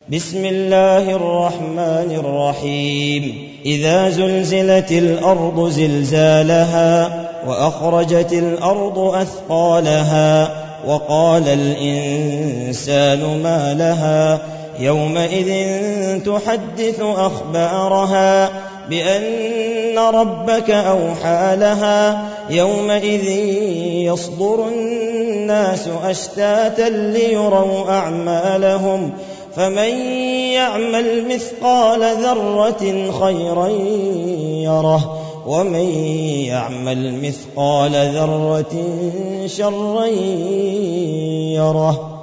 بسم الله الرحمن الرحيم إذا زلزلت الأرض زلزالها وأخرجت الأرض أثقالها وقال الإنسان ما لها يومئذ تحدث أخبارها بأن ربك أوحى لها يومئذ يصدر الناس أشتاتا ليروا أعمالهم فمن يعمل مثقال ذرة خيرا يره ومن يعمل مثقال ذرة شرا يره.